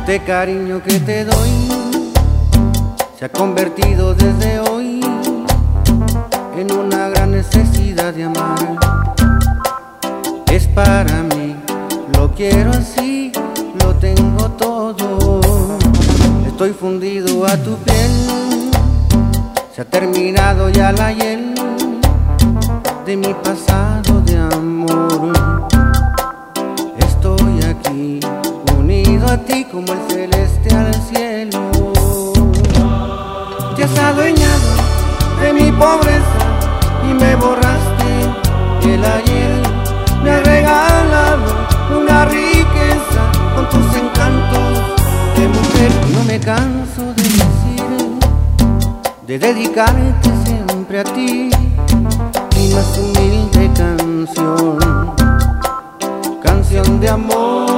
Este cariño que te doy se ha convertido desde hoy en una gran necesidad de amar. Es para mí, lo quiero así, lo tengo todo. Estoy fundido a tu piel, se ha terminado ya la hiel de mi pasado de amor. Estoy aquí, unido a ti como el celeste al cielo. Te has adueñado de mi pobreza y me borraste el ayer. Me has regalado una riqueza con tus encantos de mujer. No me canso de decir, de dedicarte siempre a ti mi más humilde canción, canción de amor.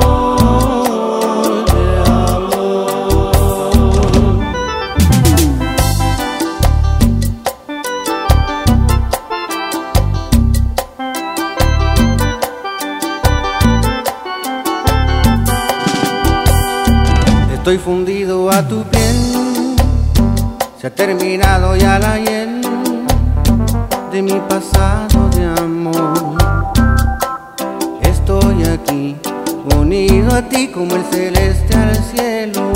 Estoy fundido a tu piel, se ha terminado ya la hiel de mi pasado de amor. Estoy aquí, unido a ti como el celeste al cielo.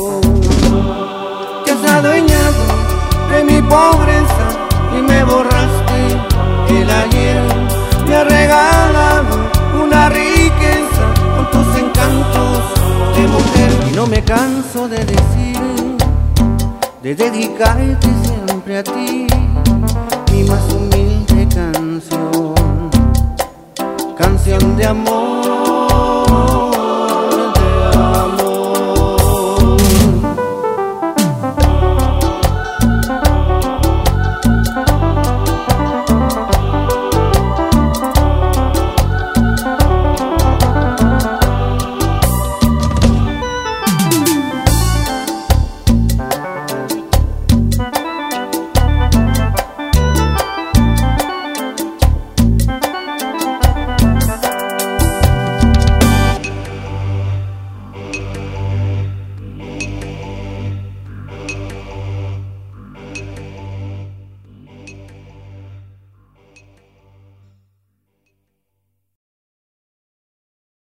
Te has adueñado de mi pobreza y me borraste el ayer. Me has regalado una riqueza con tus encantos de mujer. Y no me canso de decir, de dedicarte siempre a ti mi más humilde canción, canción de amor.